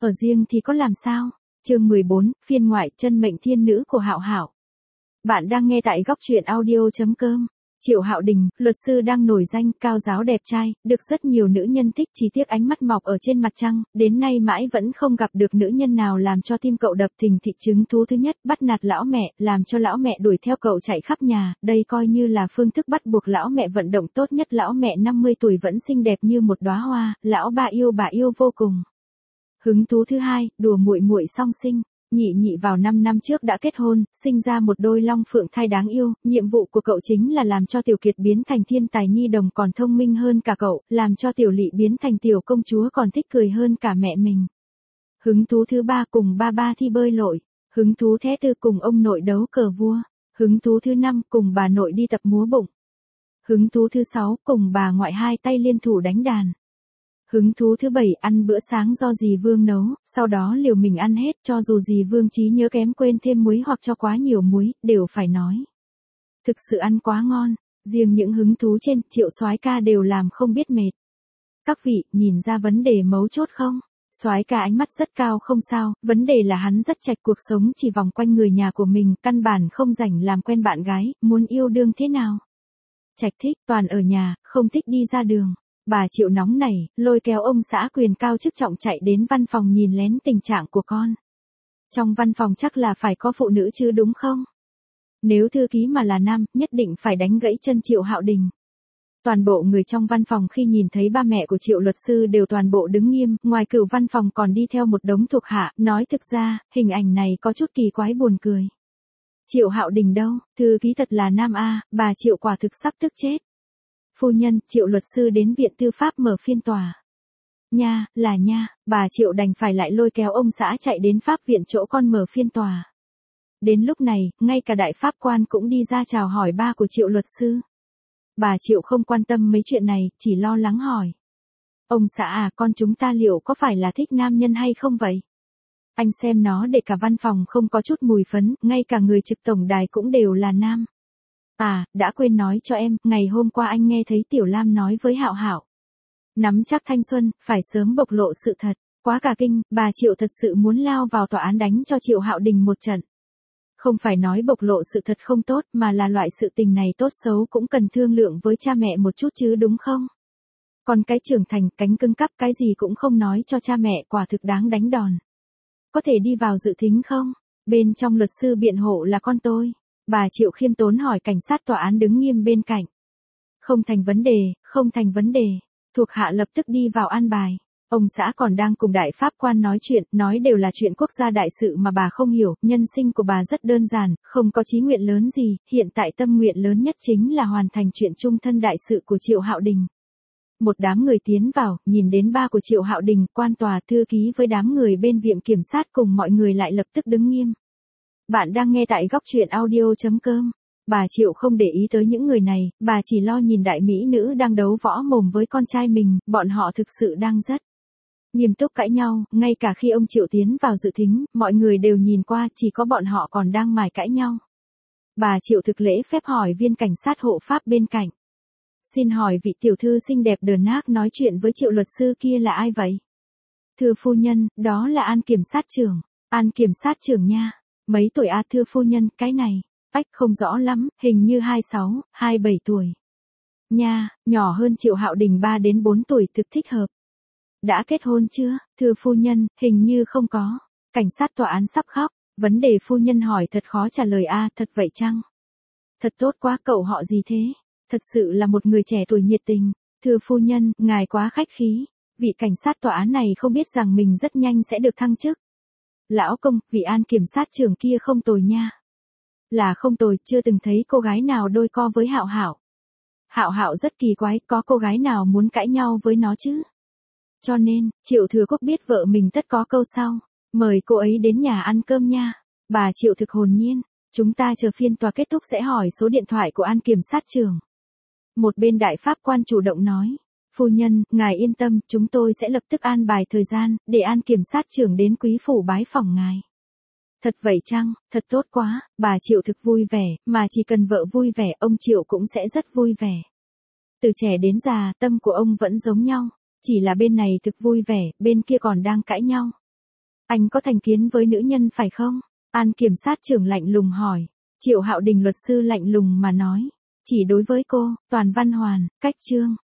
Ở riêng thì có làm sao? Chương 14, phiên ngoại chân mệnh thiên nữ của Hạo Hạo. Bạn đang nghe tại góc truyện audio.com. Triệu Hạo Đình, luật sư đang nổi danh, cao giáo đẹp trai, được rất nhiều nữ nhân thích, chỉ tiếc ánh mắt mọc ở trên mặt trăng, đến nay mãi vẫn không gặp được nữ nhân nào làm cho tim cậu đập thình thịch. Chứng thú thứ nhất, bắt nạt lão mẹ, làm cho lão mẹ đuổi theo cậu chạy khắp nhà, đây coi như là phương thức bắt buộc lão mẹ vận động tốt nhất. Lão mẹ 50 tuổi vẫn xinh đẹp như một đóa hoa, lão bà yêu vô cùng. Hứng thú thứ hai, đùa muội muội song sinh. Nhị vào 5 năm trước đã kết hôn, sinh ra một đôi long phượng thai đáng yêu, nhiệm vụ của cậu chính là làm cho Tiểu Kiệt biến thành thiên tài nhi đồng còn thông minh hơn cả cậu, làm cho Tiểu Lị biến thành tiểu công chúa còn thích cười hơn cả mẹ mình. Hứng thú thứ ba, cùng ba thi bơi lội. Hứng thú thứ tư, cùng ông nội đấu cờ vua. Hứng thú thứ năm, cùng bà nội đi tập múa bụng. Hứng thú thứ sáu, cùng bà ngoại hai tay liên thủ đánh đàn. Hứng thú thứ bảy, ăn bữa sáng do dì Vương nấu, sau đó liều mình ăn hết, cho dù dì Vương trí nhớ kém quên thêm muối hoặc cho quá nhiều muối, đều phải nói. Thực sự ăn quá ngon, riêng những hứng thú trên, Triệu soái ca đều làm không biết mệt. Các vị, nhìn ra vấn đề mấu chốt không? Soái ca ánh mắt rất cao không sao, vấn đề là hắn rất trạch, cuộc sống chỉ vòng quanh người nhà của mình, căn bản không rảnh làm quen bạn gái, muốn yêu đương thế nào? Trạch thích, toàn ở nhà, không thích đi ra đường. Bà Triệu nóng nảy, lôi kéo ông xã quyền cao chức trọng chạy đến văn phòng nhìn lén tình trạng của con. Trong văn phòng chắc là phải có phụ nữ chứ đúng không? Nếu thư ký mà là nam, nhất định phải đánh gãy chân Triệu Hạo Đình. Toàn bộ người trong văn phòng khi nhìn thấy ba mẹ của Triệu luật sư đều toàn bộ đứng nghiêm, ngoài cửu văn phòng còn đi theo một đống thuộc hạ, nói thực ra, hình ảnh này có chút kỳ quái buồn cười. Triệu Hạo Đình đâu, thư ký thật là nam a, bà Triệu quả thực sắp tức chết. Phu nhân, Triệu luật sư đến viện tư pháp mở phiên tòa. Nha, là nha, bà Triệu đành phải lại lôi kéo ông xã chạy đến pháp viện chỗ con mở phiên tòa. Đến lúc này, ngay cả đại pháp quan cũng đi ra chào hỏi ba của Triệu luật sư. Bà Triệu không quan tâm mấy chuyện này, chỉ lo lắng hỏi. Ông xã à, con chúng ta liệu có phải là thích nam nhân hay không vậy? Anh xem nó để cả văn phòng không có chút mùi phấn, ngay cả người trực tổng đài cũng đều là nam. À, đã quên nói cho em, ngày hôm qua anh nghe thấy Tiểu Lam nói với Hạo Hạo. Nắm chắc thanh xuân, phải sớm bộc lộ sự thật. Quá cả kinh, bà Triệu thật sự muốn lao vào tòa án đánh cho Triệu Hạo Đình một trận. Không phải nói bộc lộ sự thật không tốt, mà là loại sự tình này tốt xấu cũng cần thương lượng với cha mẹ một chút chứ đúng không? Còn cái trưởng thành, cánh cứng cắp cái gì cũng không nói cho cha mẹ, quả thực đáng đánh đòn. Có thể đi vào dự thính không? Bên trong luật sư biện hộ là con tôi. Bà Triệu khiêm tốn hỏi cảnh sát tòa án đứng nghiêm bên cạnh. Không thành vấn đề. Thuộc hạ lập tức đi vào an bài. Ông xã còn đang cùng đại pháp quan nói chuyện, nói đều là chuyện quốc gia đại sự mà bà không hiểu, nhân sinh của bà rất đơn giản, không có chí nguyện lớn gì, hiện tại tâm nguyện lớn nhất chính là hoàn thành chuyện chung thân đại sự của Triệu Hạo Đình. Một đám người tiến vào, nhìn đến ba của Triệu Hạo Đình, quan tòa, thư ký với đám người bên viện kiểm sát cùng mọi người lại lập tức đứng nghiêm. Bạn đang nghe tại góc truyện audio.com. Bà Triệu không để ý tới những người này, bà chỉ lo nhìn đại mỹ nữ đang đấu võ mồm với con trai mình, bọn họ thực sự đang rất nghiêm túc cãi nhau, ngay cả khi ông Triệu tiến vào dự thính, mọi người đều nhìn qua, chỉ có bọn họ còn đang mải cãi nhau. Bà Triệu thực lễ phép hỏi viên cảnh sát hộ pháp bên cạnh. Xin hỏi vị tiểu thư xinh đẹp đờn nác nói chuyện với Triệu luật sư kia là ai vậy? Thưa phu nhân, đó là An kiểm sát trưởng. An kiểm sát trưởng nha. Mấy tuổi à thưa phu nhân, cái này, ách không rõ lắm, hình như 26, 27 tuổi. Nha, nhỏ hơn Triệu Hạo Đình 3 đến 4 tuổi thực thích hợp. Đã kết hôn chưa, thưa phu nhân, hình như không có. Cảnh sát tòa án sắp khóc, vấn đề phu nhân hỏi thật khó trả lời à, thật vậy chăng? Thật tốt quá, cậu họ gì thế? Thật sự là một người trẻ tuổi nhiệt tình. Thưa phu nhân, ngài quá khách khí. Vị cảnh sát tòa án này không biết rằng mình rất nhanh sẽ được thăng chức. Lão công, vị An kiểm sát trưởng kia không tồi nha. Là không tồi, chưa từng thấy cô gái nào đôi co với Hạo Hạo. Hạo Hạo rất kỳ quái, có cô gái nào muốn cãi nhau với nó chứ? Cho nên, Triệu Thừa Quốc biết vợ mình tất có câu sau. Mời cô ấy đến nhà ăn cơm nha. Bà Triệu thực hồn nhiên. Chúng ta chờ phiên tòa kết thúc sẽ hỏi số điện thoại của An kiểm sát trưởng. Một bên đại pháp quan chủ động nói. Phu nhân, ngài yên tâm, chúng tôi sẽ lập tức an bài thời gian, để An kiểm sát trưởng đến quý phủ bái phỏng ngài. Thật vậy chăng, thật tốt quá, bà Triệu thực vui vẻ, mà chỉ cần vợ vui vẻ, ông Triệu cũng sẽ rất vui vẻ. Từ trẻ đến già, tâm của ông vẫn giống nhau, chỉ là bên này thực vui vẻ, bên kia còn đang cãi nhau. Anh có thành kiến với nữ nhân phải không? An kiểm sát trưởng lạnh lùng hỏi. Triệu Hạo Đình luật sư lạnh lùng mà nói. Chỉ đối với cô, Toàn Văn Hoàn, Cách Trương.